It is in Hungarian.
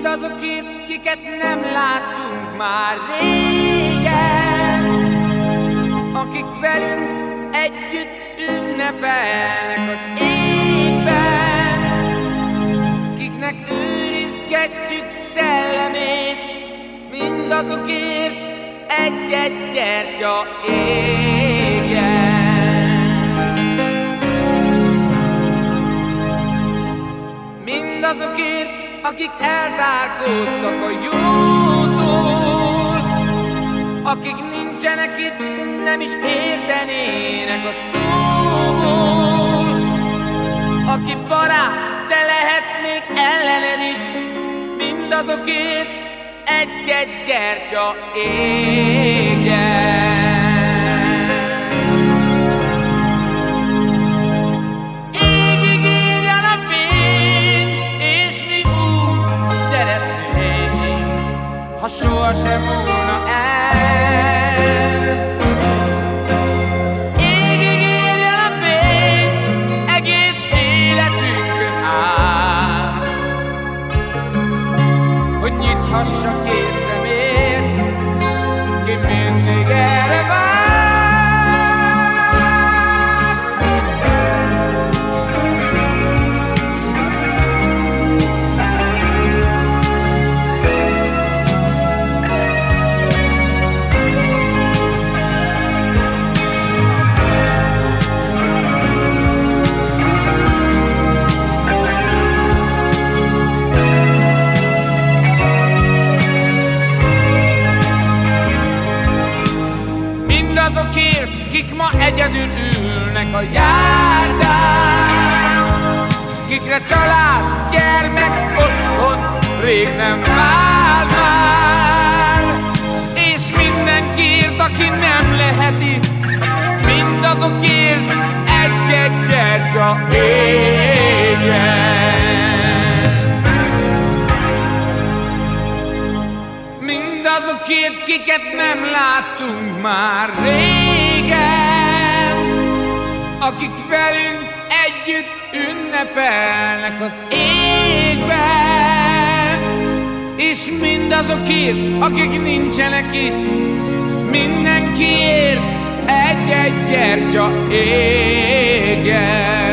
Mindazokért, kiket nem láttunk már régen, akik velünk együtt ünnepelnek az égben, kiknek őrizgetjük szellemét, mindazokért egy-egy gyertya égjen. Mindazokért, akik elzárkóztak a jótól, akik nincsenek itt, nem is értenének a szóból, aki barát, de lehet még ellened is, mindazokért egy-egy gyertya égjen. Ha sohasem volna el, égig érjen a fény egész életünkön át, hogy nyithassa két szemét, ki mindig erre vár. Azokért, kik ma egyedül ülnek a járdán, kikre család, gyermek, otthon rég nem vár már, és mindenkiért, aki nem lehet itt, mindazokért egy-egy gyertya égjen. Mindazokért, kiket nem láttunk már régen, akik velünk együtt ünnepelnek az égben, és mindazokért, akik nincsenek itt, mindenkiért egy-egy gyertya égjen.